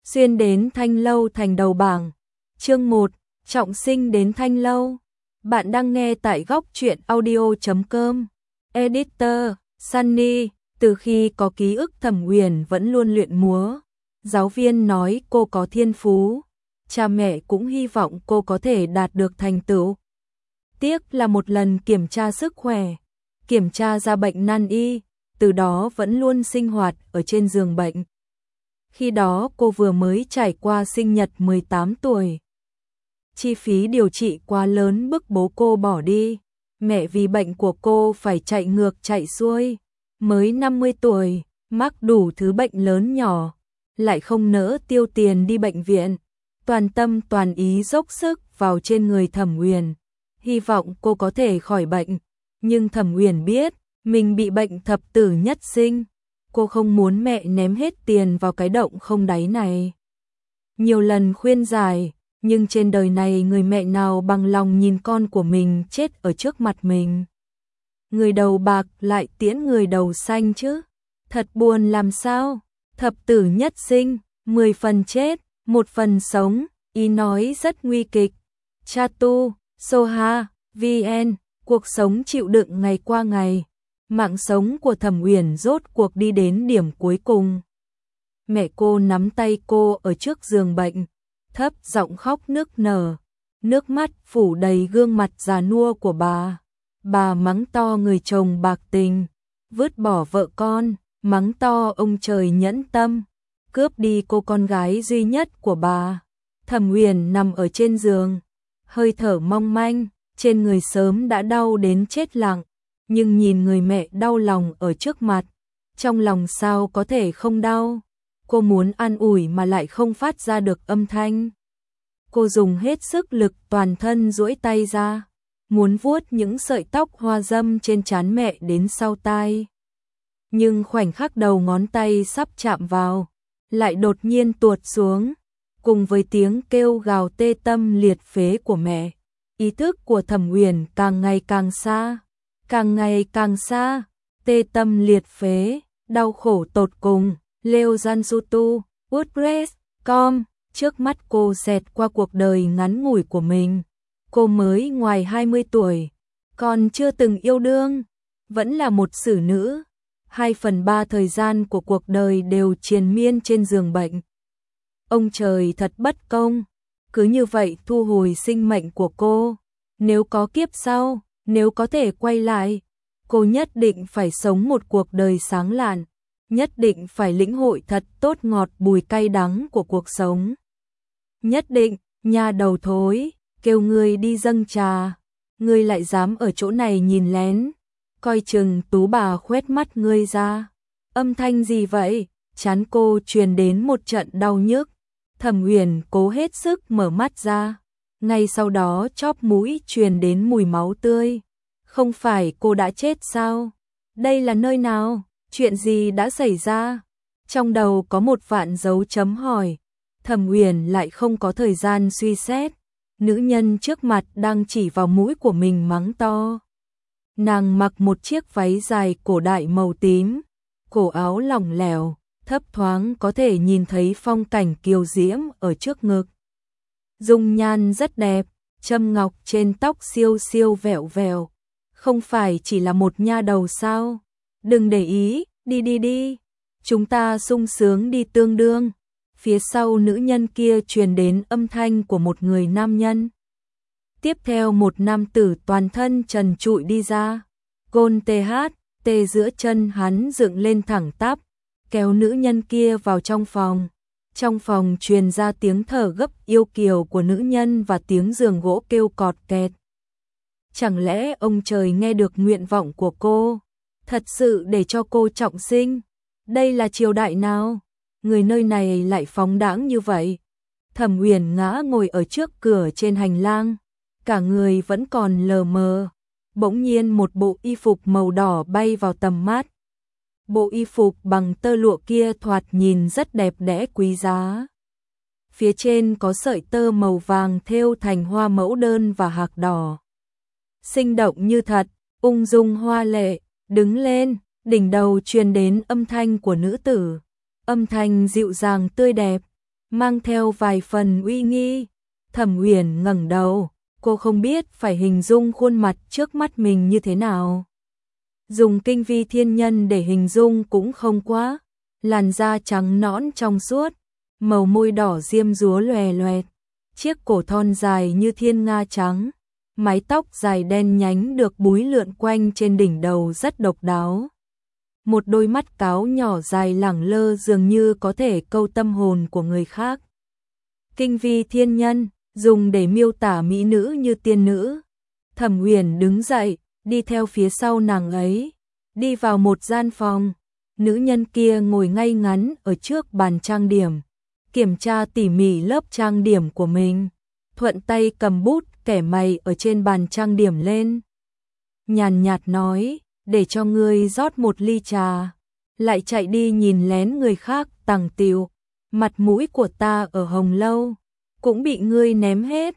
Xuyên đến Thanh Lâu thành đầu bảng. Chương 1, trọng sinh đến Thanh Lâu. Bạn đang nghe tại góc truyện audio.com. Editor, Sunny, từ khi có ký ức Thẩm Uyển vẫn luôn luyện múa. Giáo viên nói cô có thiên phú. Cha mẹ cũng hy vọng cô có thể đạt được thành tựu. Tiếc là một lần kiểm tra sức khỏe, kiểm tra ra bệnh nan y, từ đó vẫn luôn sinh hoạt ở trên giường bệnh. Khi đó cô vừa mới trải qua sinh nhật 18 tuổi. Chi phí điều trị quá lớn bức bố cô bỏ đi. Mẹ vì bệnh của cô phải chạy ngược chạy xuôi. Mới 50 tuổi, mắc đủ thứ bệnh lớn nhỏ, lại không nỡ tiêu tiền đi bệnh viện. Toàn tâm toàn ý dốc sức vào trên người Thẩm Uyển, hy vọng cô có thể khỏi bệnh. Nhưng Thẩm Uyển biết mình bị bệnh thập tử nhất sinh. Cô không muốn mẹ ném hết tiền vào cái động không đáy này. Nhiều lần khuyên giải, nhưng trên đời này người mẹ nào bằng lòng nhìn con của mình chết ở trước mặt mình. Người đầu bạc lại tiễn người đầu xanh chứ. Thật buồn làm sao. Thập tử nhất sinh, 10 phần chết, 1 phần sống. Ý nói rất nguy kịch. Chatu, Soha, VN, cuộc sống chịu đựng ngày qua ngày. Mạng sống của Thẩm Uyển rốt cuộc đi đến điểm cuối cùng. Mẹ cô nắm tay cô ở trước giường bệnh, thấp giọng khóc nức nở, nước mắt phủ đầy gương mặt già nua của bà. Bà mắng to người chồng bạc tình, vứt bỏ vợ con, mắng to ông trời nhẫn tâm, cướp đi cô con gái duy nhất của bà. Thẩm Uyển nằm ở trên giường, hơi thở mong manh, trên người sớm đã đau đến chết lặng. Nhưng nhìn người mẹ đau lòng ở trước mặt, trong lòng sao có thể không đau. Cô muốn an ủi mà lại không phát ra được âm thanh. Cô dùng hết sức lực toàn thân duỗi tay ra, muốn vuốt những sợi tóc hoa dâm trên trán mẹ đến sau tai. Nhưng khoảnh khắc đầu ngón tay sắp chạm vào, lại đột nhiên tuột xuống, cùng với tiếng kêu gào tê tâm liệt phế của mẹ. Ý thức của Thẩm Uyển càng ngày càng xa. Càng ngày càng xa, tê tâm liệt phế, đau khổ tột cùng. Leo Jansutu, WordPress.com. Trước mắt cô xẹt qua cuộc đời ngắn ngủi của mình. Cô mới ngoài 20 tuổi, còn chưa từng yêu đương, vẫn là một xử nữ. 2/3 thời gian của cuộc đời đều triền miên trên giường bệnh. Ông trời thật bất công, cứ như vậy thu hồi sinh mệnh của cô. Nếu có kiếp sau, nếu có thể quay lại, cô nhất định phải sống một cuộc đời sáng lạn, nhất định phải lĩnh hội thật tốt ngọt bùi cay đắng của cuộc sống. Nhất định, nha đầu thối, kêu ngươi đi dâng trà, ngươi lại dám ở chỗ này nhìn lén, coi chừng tú bà khoét mắt ngươi ra. Âm thanh gì vậy? Trán cô truyền đến một trận đau nhức. Thẩm Uyển cố hết sức mở mắt ra. Ngay sau đó chóp mũi truyền đến mùi máu tươi. Không phải cô đã chết sao? Đây là nơi nào? Chuyện gì đã xảy ra? Trong đầu có một vạn dấu chấm hỏi. Thẩm Uyển lại không có thời gian suy xét. Nữ nhân trước mặt đang chỉ vào mũi của mình mắng to. Nàng mặc một chiếc váy dài cổ đại màu tím, cổ áo lỏng lẻo, thấp thoáng có thể nhìn thấy phong cảnh kiều diễm ở trước ngực. Dung nhan rất đẹp, châm ngọc trên tóc siêu siêu vẹo vẹo. Không phải chỉ là một nha đầu sao? Đừng để ý, đi đi đi. Chúng ta sung sướng đi tương đương. Phía sau nữ nhân kia truyền đến âm thanh của một người nam nhân. Tiếp theo một nam tử toàn thân trần trụi đi ra. Gôn tê giữa chân hắn dựng lên thẳng tắp, kéo nữ nhân kia vào trong phòng. Trong phòng truyền ra tiếng thở gấp yêu kiều của nữ nhân và tiếng giường gỗ kêu cọt kẹt. Chẳng lẽ ông trời nghe được nguyện vọng của cô, thật sự để cho cô trọng sinh? Đây là triều đại nào? Người nơi này lại phóng đãng như vậy. Thẩm Uyển ngã ngồi ở trước cửa trên hành lang, cả người vẫn còn lờ mờ. Bỗng nhiên một bộ y phục màu đỏ bay vào tầm mắt. Bộ y phục bằng tơ lụa kia thoạt nhìn rất đẹp đẽ quý giá. Phía trên có sợi tơ màu vàng thêu thành hoa mẫu đơn và hạc đỏ. Sinh động như thật, ung dung hoa lệ. Đứng lên, đỉnh đầu truyền đến âm thanh của nữ tử. Âm thanh dịu dàng tươi đẹp. mang theo vài phần uy nghi. Thẩm Uyển ngẩng đầu, cô không biết phải hình dung khuôn mặt trước mắt mình như thế nào. Dùng Kinh Vi Thiên Nhân để hình dung cũng không quá, làn da trắng nõn trong suốt, màu môi đỏ diêm dúa lòe loẹt, chiếc cổ thon dài như thiên nga trắng, mái tóc dài đen nhánh được búi lượn quanh trên đỉnh đầu rất độc đáo. Một đôi mắt cáo nhỏ dài lẳng lơ dường như có thể câu tâm hồn của người khác. Kinh Vi Thiên Nhân, dùng để miêu tả mỹ nữ như tiên nữ. Thẩm Uyển đứng dậy, đi theo phía sau nàng ấy, đi vào một gian phòng. Nữ nhân kia ngồi ngay ngắn ở trước bàn trang điểm, kiểm tra tỉ mỉ lớp trang điểm của mình, thuận tay cầm bút kẻ mày ở trên bàn trang điểm lên. Nhàn nhạt nói, để cho ngươi rót một ly trà, lại chạy đi nhìn lén người khác tằng tiệu, mặt mũi của ta ở Hồng Lâu cũng bị ngươi ném hết.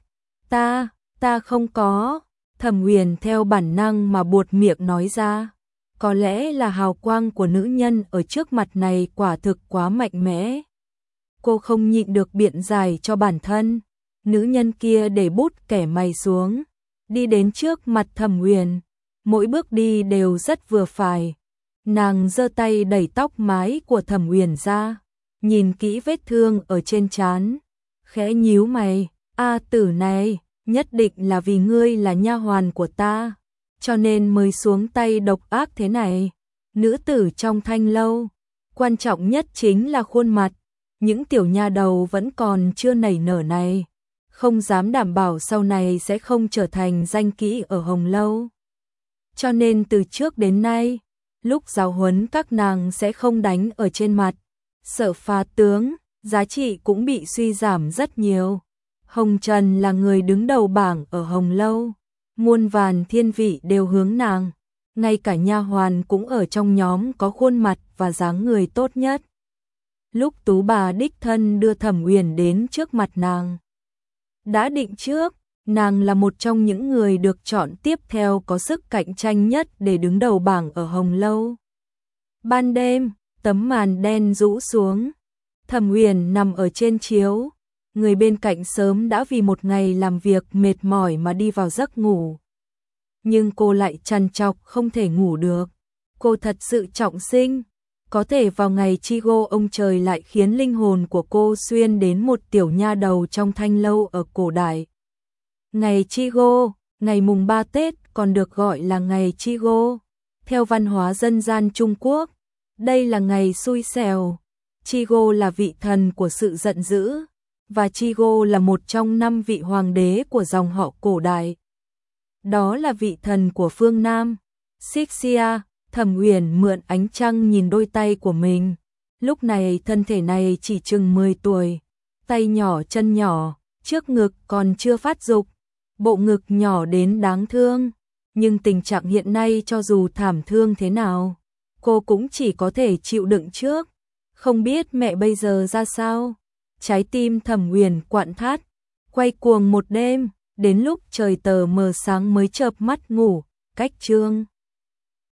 Ta không có. Thẩm Uyển theo bản năng mà buột miệng nói ra. Có lẽ là hào quang của nữ nhân ở trước mặt này quả thực quá mạnh mẽ. Cô không nhịn được biện giải cho bản thân. Nữ nhân kia để bút kẻ mày xuống, đi đến trước mặt Thẩm Uyển, mỗi bước đi đều rất vừa phải. Nàng giơ tay đẩy tóc mái của Thẩm Uyển ra, nhìn kỹ vết thương ở trên trán, khẽ nhíu mày, "A tử này, nhất định là vì ngươi là nha hoàn của ta, cho nên mới xuống tay độc ác thế này." Nữ tử trong Thanh Lâu, quan trọng nhất chính là khuôn mặt. Những tiểu nha đầu vẫn còn chưa nảy nở này, không dám đảm bảo sau này sẽ không trở thành danh kỹ ở Hồng Lâu. Cho nên từ trước đến nay, lúc giáo huấn các nàng sẽ không đánh ở trên mặt, sợ phá tướng, giá trị cũng bị suy giảm rất nhiều. Hồng Trần là người đứng đầu bảng ở Hồng Lâu, muôn vàn thiên vị đều hướng nàng, ngay cả nha hoàn cũng ở trong nhóm có khuôn mặt và dáng người tốt nhất. Lúc Tú bà đích thân đưa Thẩm Uyển đến trước mặt nàng, đã định trước, nàng là một trong những người được chọn tiếp theo có sức cạnh tranh nhất để đứng đầu bảng ở Hồng Lâu. Ban đêm, tấm màn đen rũ xuống, Thẩm Uyển nằm ở trên chiếu, người bên cạnh sớm đã vì một ngày làm việc mệt mỏi mà đi vào giấc ngủ. Nhưng cô lại trằn trọc không thể ngủ được. Cô thật sự trọng sinh, có thể vào ngày Chigo ông trời lại khiến linh hồn của cô xuyên đến một tiểu nha đầu trong Thanh Lâu ở cổ đại. Ngày Chigo, ngày mùng 3 Tết còn được gọi là ngày Chigo. Theo văn hóa dân gian Trung Quốc, đây là ngày xui xẻo. Chigo là vị thần của sự giận dữ, và Chigo là một trong 5 vị hoàng đế của dòng họ cổ đại. Đó là vị thần của phương Nam, Sixia. Thẩm Uyển mượn ánh trăng nhìn đôi tay của mình. Lúc này thân thể này chỉ chừng 10 tuổi, tay nhỏ chân nhỏ, trước ngực còn chưa phát dục, bộ ngực nhỏ đến đáng thương. Nhưng tình trạng hiện nay cho dù thảm thương thế nào, cô cũng chỉ có thể chịu đựng trước. Không biết mẹ bây giờ ra sao? Trái tim Thẩm Uyển quặn thắt, quay cuồng một đêm, đến lúc trời tờ mờ sáng mới chợp mắt ngủ. Cách chương